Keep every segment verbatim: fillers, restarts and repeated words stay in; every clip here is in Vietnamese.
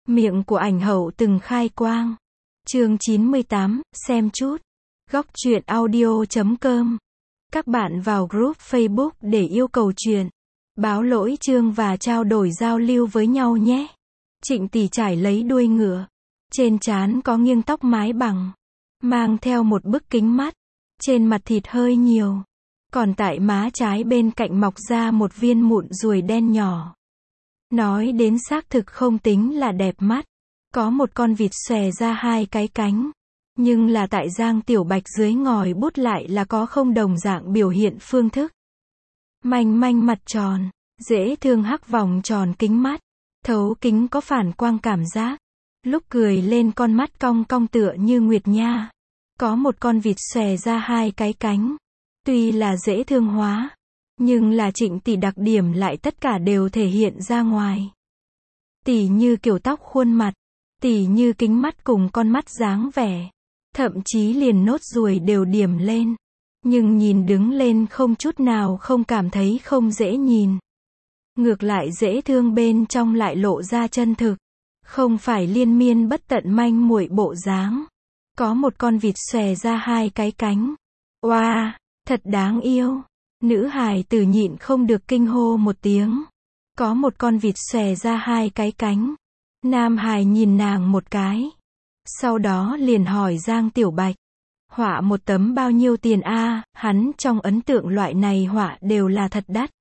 Miệng của ảnh hậu từng khai quang. Chương chín mươi tám, xem chút. Góc truyện audio chấm com. Các bạn vào group Facebook để yêu cầu truyện, báo lỗi chương và trao đổi giao lưu với nhau nhé. Trịnh tỷ trải lấy đuôi ngựa. Trên trán có nghiêng tóc mái bằng. Mang theo một bức kính mắt. Trên mặt thịt hơi nhiều. Còn tại má trái bên cạnh mọc ra một viên mụn ruồi đen nhỏ. Nói đến xác thực không tính là đẹp mắt. Có một con vịt xòe ra hai cái cánh. Nhưng là tại Giang Tiểu Bạch dưới ngòi bút lại là có không đồng dạng biểu hiện phương thức. Manh manh mặt tròn, dễ thương hắc vòng tròn kính mắt. Thấu kính có phản quang cảm giác. Lúc cười lên con mắt cong cong tựa như nguyệt nha. Có một con vịt xòe ra hai cái cánh. Tuy là dễ thương hóa, nhưng là Trịnh tỷ đặc điểm lại tất cả đều thể hiện ra ngoài. Tỉ như kiểu tóc khuôn mặt, tỉ như kính mắt cùng con mắt dáng vẻ, thậm chí liền nốt ruồi đều điểm lên. Nhưng nhìn đứng lên không chút nào không cảm thấy không dễ nhìn. Ngược lại dễ thương bên trong lại lộ ra chân thực, không phải liên miên bất tận manh muội bộ dáng. Có một con vịt xòe ra hai cái cánh. Oa, wow, thật đáng yêu. Nữ hài tử nhịn không được kinh hô một tiếng. Có một con vịt xòe ra hai cái cánh. Nam hài nhìn nàng một cái. Sau đó liền hỏi Giang Tiểu Bạch. Họa một tấm bao nhiêu tiền a? À? Hắn trong ấn tượng loại này họa đều là thật đắt.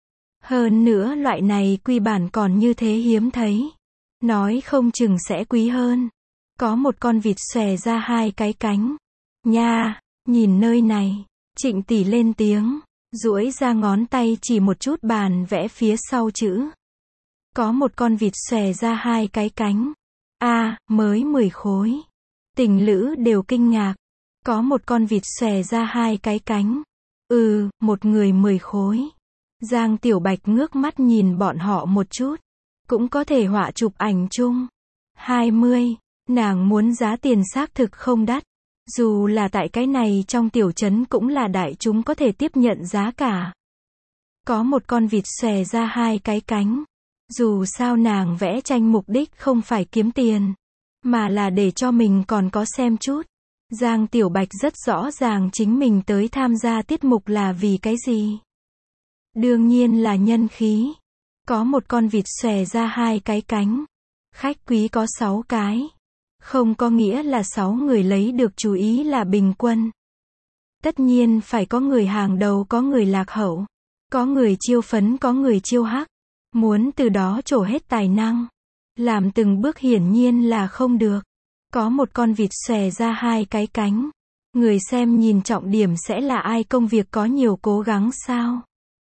Hơn nữa loại này quy bản còn như thế hiếm thấy. Nói không chừng sẽ quý hơn. Có một con vịt xòe ra hai cái cánh. Nha, nhìn nơi này. Trịnh tỷ lên tiếng. Duỗi ra ngón tay chỉ một chút bàn vẽ phía sau chữ. Có một con vịt xòe ra hai cái cánh. A, à, mới mười khối. Tình lữ đều kinh ngạc. Có một con vịt xòe ra hai cái cánh. Ừ, một người mười khối. Giang Tiểu Bạch ngước mắt nhìn bọn họ một chút. Cũng có thể họa chụp ảnh chung. hai mươi. Nàng muốn giá tiền xác thực không đắt. Dù là tại cái này trong tiểu trấn cũng là đại chúng có thể tiếp nhận giá cả. Có một con vịt xòe ra hai cái cánh. Dù sao nàng vẽ tranh mục đích không phải kiếm tiền, mà là để cho mình còn có xem chút. Giang Tiểu Bạch rất rõ ràng chính mình tới tham gia tiết mục là vì cái gì. Đương nhiên là nhân khí. Có một con vịt xòe ra hai cái cánh. Khách quý có sáu cái. Không có nghĩa là sáu người lấy được chú ý là bình quân. Tất nhiên phải có người hàng đầu, có người lạc hậu, có người chiêu phấn, có người chiêu hắc. Muốn từ đó trổ hết tài năng, làm từng bước hiển nhiên là không được. Có một con vịt xòe ra hai cái cánh. Người xem nhìn trọng điểm sẽ là ai, công việc có nhiều cố gắng sao?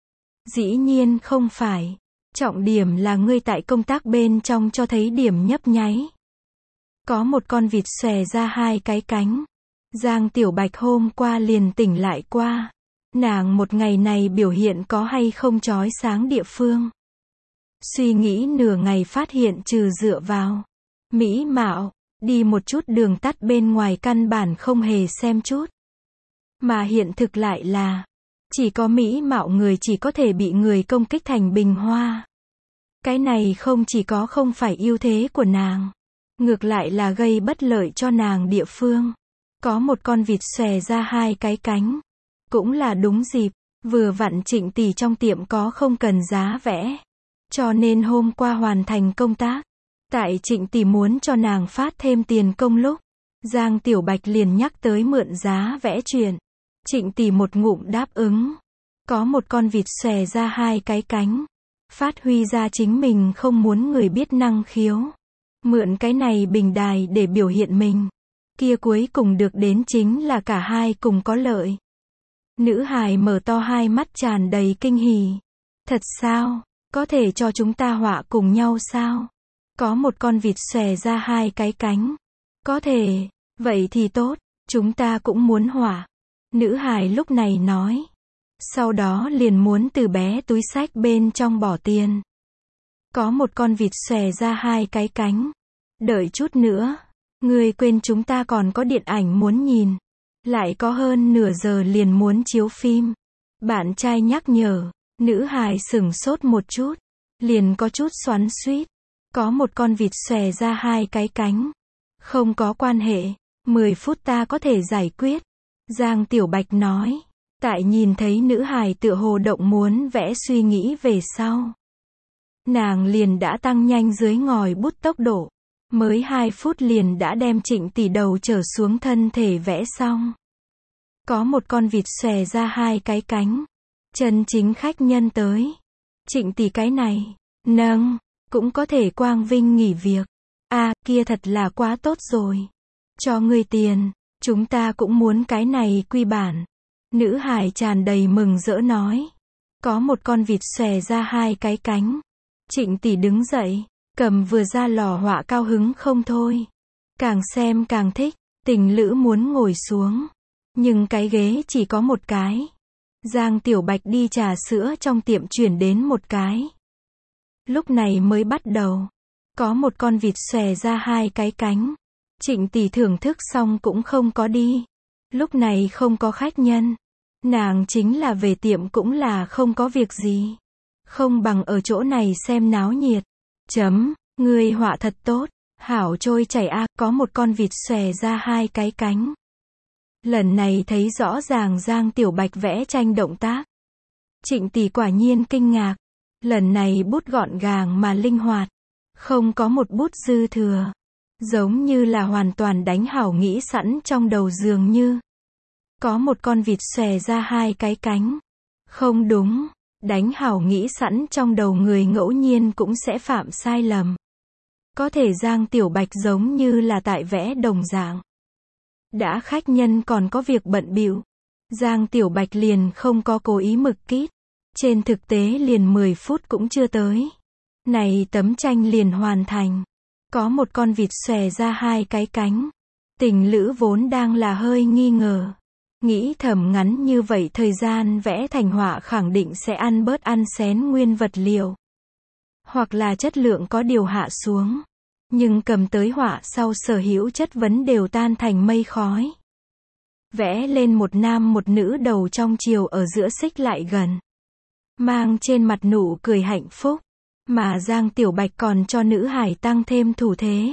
Dĩ nhiên không phải. Trọng điểm là ngươi tại công tác bên trong cho thấy điểm nhấp nháy. Có một con vịt xòe ra hai cái cánh. Giang Tiểu Bạch hôm qua liền tỉnh lại qua. Nàng một ngày này biểu hiện có hay không chói sáng địa phương. Suy nghĩ nửa ngày phát hiện trừ dựa vào mỹ mạo, đi một chút đường tắt bên ngoài căn bản không hề xem chút. Mà hiện thực lại là, chỉ có mỹ mạo người chỉ có thể bị người công kích thành bình hoa. Cái này không chỉ có không phải ưu thế của nàng, ngược lại là gây bất lợi cho nàng địa phương. Có một con vịt xòe ra hai cái cánh. Cũng là đúng dịp, vừa vặn Trịnh tỷ trong tiệm có không cần giá vẽ. Cho nên hôm qua hoàn thành công tác. Tại Trịnh tỷ muốn cho nàng phát thêm tiền công lúc, Giang Tiểu Bạch liền nhắc tới mượn giá vẽ chuyện. Trịnh tỷ một ngụm đáp ứng. Có một con vịt xòe ra hai cái cánh. Phát huy ra chính mình không muốn người biết năng khiếu. Mượn cái này bình đài để biểu hiện mình. Kia cuối cùng được đến chính là cả hai cùng có lợi. Nữ hài mở to hai mắt tràn đầy kinh hỉ. Thật sao? Có thể cho chúng ta họa cùng nhau sao? Có một con vịt xòe ra hai cái cánh. Có thể. Vậy thì tốt. Chúng ta cũng muốn họa. Nữ hài lúc này nói. Sau đó liền muốn từ bé túi xách bên trong bỏ tiền. Có một con vịt xòe ra hai cái cánh. Đợi chút nữa. Ngươi quên chúng ta còn có điện ảnh muốn nhìn. Lại có hơn nửa giờ liền muốn chiếu phim. Bạn trai nhắc nhở. Nữ hài sửng sốt một chút. Liền có chút xoắn xuýt. Có một con vịt xòe ra hai cái cánh. Không có quan hệ, mười phút ta có thể giải quyết. Giang Tiểu Bạch nói. Tại nhìn thấy nữ hài tựa hồ động muốn vẽ suy nghĩ về sau. Nàng liền đã tăng nhanh dưới ngòi bút tốc độ. Mới hai phút liền đã đem Trịnh tỷ đầu trở xuống thân thể vẽ xong. Có một con vịt xòe ra hai cái cánh. Chân chính khách nhân tới. Trịnh tỷ cái này, nâng, cũng có thể quang vinh nghỉ việc. À, kia thật là quá tốt rồi. Cho ngươi tiền, chúng ta cũng muốn cái này quy bản. Nữ hải tràn đầy mừng rỡ nói. Có một con vịt xòe ra hai cái cánh. Trịnh tỷ đứng dậy, cầm vừa ra lò họa cao hứng không thôi. Càng xem càng thích, tình lữ muốn ngồi xuống. Nhưng cái ghế chỉ có một cái. Giang Tiểu Bạch đi trà sữa trong tiệm chuyển đến một cái. Lúc này mới bắt đầu. Có một con vịt xòe ra hai cái cánh. Trịnh tỷ thưởng thức xong cũng không có đi. Lúc này không có khách nhân. Nàng chính là về tiệm cũng là không có việc gì. Không bằng ở chỗ này xem náo nhiệt. Chấm, người họa thật tốt. Hảo trôi chảy a, có một con vịt xòe ra hai cái cánh. Lần này thấy rõ ràng Giang Tiểu Bạch vẽ tranh động tác. Trịnh tỷ quả nhiên kinh ngạc. Lần này bút gọn gàng mà linh hoạt. Không có một bút dư thừa. Giống như là hoàn toàn đánh hảo nghĩ sẵn trong đầu dường như. Có một con vịt xòe ra hai cái cánh. Không đúng. Đánh hảo nghĩ sẵn trong đầu người ngẫu nhiên cũng sẽ phạm sai lầm. Có thể Giang Tiểu Bạch giống như là tại vẽ đồng dạng. Đã khách nhân còn có việc bận bịu. Giang Tiểu Bạch liền không có cố ý mực kít. Trên thực tế liền mười phút cũng chưa tới. Này tấm tranh liền hoàn thành. Có một con vịt xòe ra hai cái cánh. Tình lữ vốn đang là hơi nghi ngờ. Nghĩ thầm ngắn như vậy thời gian vẽ thành họa khẳng định sẽ ăn bớt ăn xén nguyên vật liệu. Hoặc là chất lượng có điều hạ xuống. Nhưng cầm tới họa sau sở hữu chất vấn đều tan thành mây khói. Vẽ lên một nam một nữ đầu trong chiều ở giữa xích lại gần. Mang trên mặt nụ cười hạnh phúc. Mà Giang Tiểu Bạch còn cho nữ hải tăng thêm thủ thế.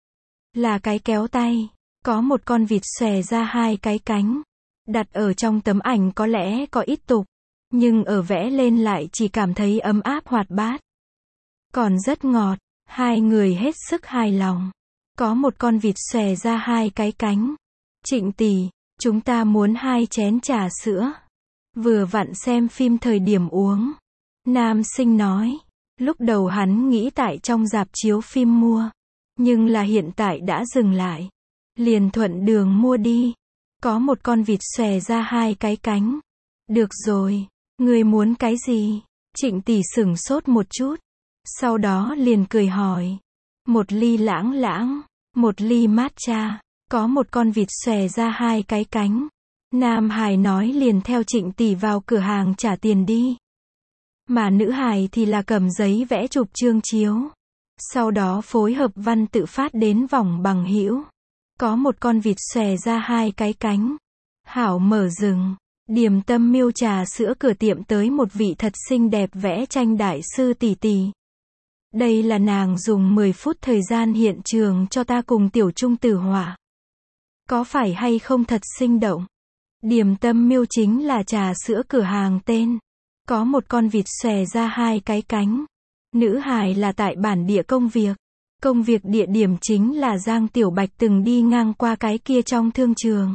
Là cái kéo tay. Có một con vịt xòe ra hai cái cánh. Đặt ở trong tấm ảnh có lẽ có ít tục. Nhưng ở vẽ lên lại chỉ cảm thấy ấm áp hoạt bát. Còn rất ngọt. Hai người hết sức hài lòng. Có một con vịt xòe ra hai cái cánh. Trịnh tỷ, chúng ta muốn hai chén trà sữa. Vừa vặn xem phim thời điểm uống. Nam sinh nói. Lúc đầu hắn nghĩ tại trong rạp chiếu phim mua. Nhưng là hiện tại đã dừng lại. Liền thuận đường mua đi. Có một con vịt xòe ra hai cái cánh. Được rồi. Người muốn cái gì? Trịnh tỷ sửng sốt một chút. Sau đó liền cười hỏi. Một ly lãng lãng. Một ly matcha. Có một con vịt xòe ra hai cái cánh. Nam hài nói liền theo Trịnh tỷ vào cửa hàng trả tiền đi. Mà nữ hài thì là cầm giấy vẽ chụp chương chiếu. Sau đó phối hợp văn tự phát đến vòng bằng hữu. Có một con vịt xòe ra hai cái cánh. Hảo mở rừng. Điềm tâm miêu trà sữa cửa tiệm tới một vị thật xinh đẹp vẽ tranh đại sư tỷ tỷ. Đây là nàng dùng mười phút thời gian hiện trường cho ta cùng tiểu trung tử họa. Có phải hay không thật sinh động? Điềm tâm miêu chính là trà sữa cửa hàng tên. Có một con vịt xòe ra hai cái cánh. Nữ hài là tại bản địa công việc. Công việc địa điểm chính là Giang Tiểu Bạch từng đi ngang qua cái kia trong thương trường.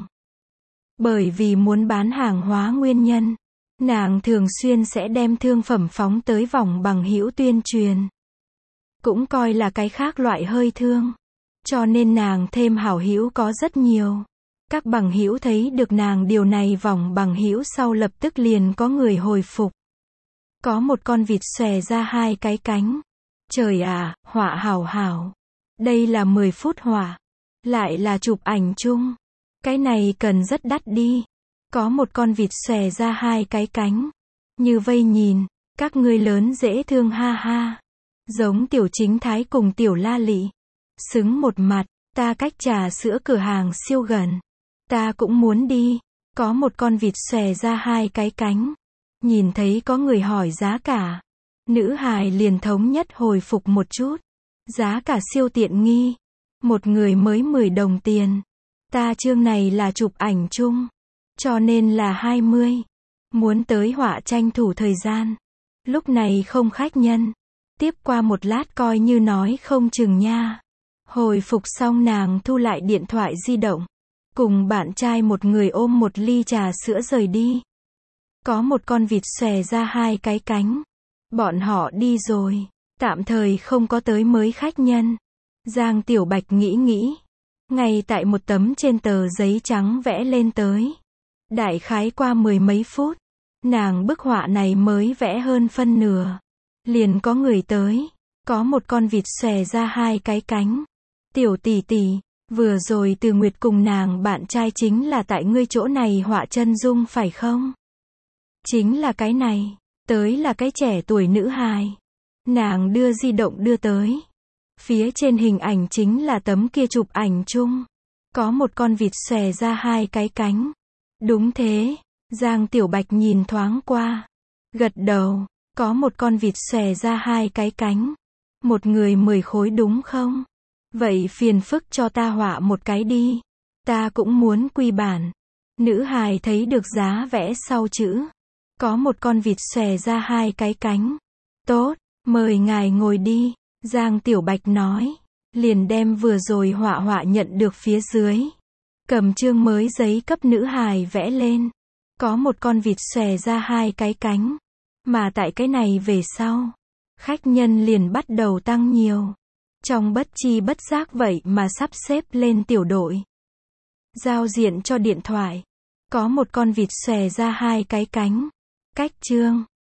Bởi vì muốn bán hàng hóa nguyên nhân, nàng thường xuyên sẽ đem thương phẩm phóng tới vòng bằng hữu tuyên truyền. Cũng coi là cái khác loại hơi thương. Cho nên nàng thêm hảo hữu có rất nhiều. Các bằng hữu thấy được nàng điều này vòng bằng hữu sau lập tức liền có người hồi phục. Có một con vịt xòe ra hai cái cánh. Trời à, họa hảo hảo. Đây là mười phút họa. Lại là chụp ảnh chung. Cái này cần rất đắt đi. Có một con vịt xòe ra hai cái cánh. Như vây nhìn, các ngươi lớn dễ thương ha ha. Giống tiểu chính thái cùng tiểu la lị. Xứng một mặt, ta cách trà sữa cửa hàng siêu gần. Ta cũng muốn đi. Có một con vịt xòe ra hai cái cánh. Nhìn thấy có người hỏi giá cả. Nữ hài liền thống nhất hồi phục một chút. Giá cả siêu tiện nghi. Một người mới mười đồng tiền. Ta chương này là chụp ảnh chung. Cho nên là hai mươi. Muốn tới họa tranh thủ thời gian. Lúc này không khách nhân. Tiếp qua một lát coi như nói không chừng nha. Hồi phục xong nàng thu lại điện thoại di động. Cùng bạn trai một người ôm một ly trà sữa rời đi. Có một con vịt xòe ra hai cái cánh. Bọn họ đi rồi. Tạm thời không có tới mới khách nhân. Giang Tiểu Bạch nghĩ nghĩ. Ngay tại một tấm trên tờ giấy trắng vẽ lên tới. Đại khái qua mười mấy phút. Nàng bức họa này mới vẽ hơn phân nửa. Liền có người tới. Có một con vịt xòe ra hai cái cánh. Tiểu tỷ tỷ, vừa rồi Từ Nguyệt cùng nàng bạn trai chính là tại ngươi chỗ này họa chân dung phải không? Chính là cái này. Tới là cái trẻ tuổi nữ hài. Nàng đưa di động đưa tới. Phía trên hình ảnh chính là tấm kia chụp ảnh chung. Có một con vịt xòe ra hai cái cánh. Đúng thế. Giang Tiểu Bạch nhìn thoáng qua. Gật đầu. Có một con vịt xòe ra hai cái cánh. Một người mười khối đúng không? Vậy phiền phức cho ta họa một cái đi. Ta cũng muốn quy bản. Nữ hài thấy được giá vẽ sau chữ. Có một con vịt xòe ra hai cái cánh. Tốt, mời ngài ngồi đi. Giang Tiểu Bạch nói. Liền đem vừa rồi họa họa nhận được phía dưới. Cầm chương mới giấy cấp nữ hài vẽ lên. Có một con vịt xòe ra hai cái cánh. Mà tại cái này về sau. Khách nhân liền bắt đầu tăng nhiều. Trong bất chi bất giác vậy mà sắp xếp lên tiểu đội. Giao diện cho điện thoại. Có một con vịt xòe ra hai cái cánh. Cách chương.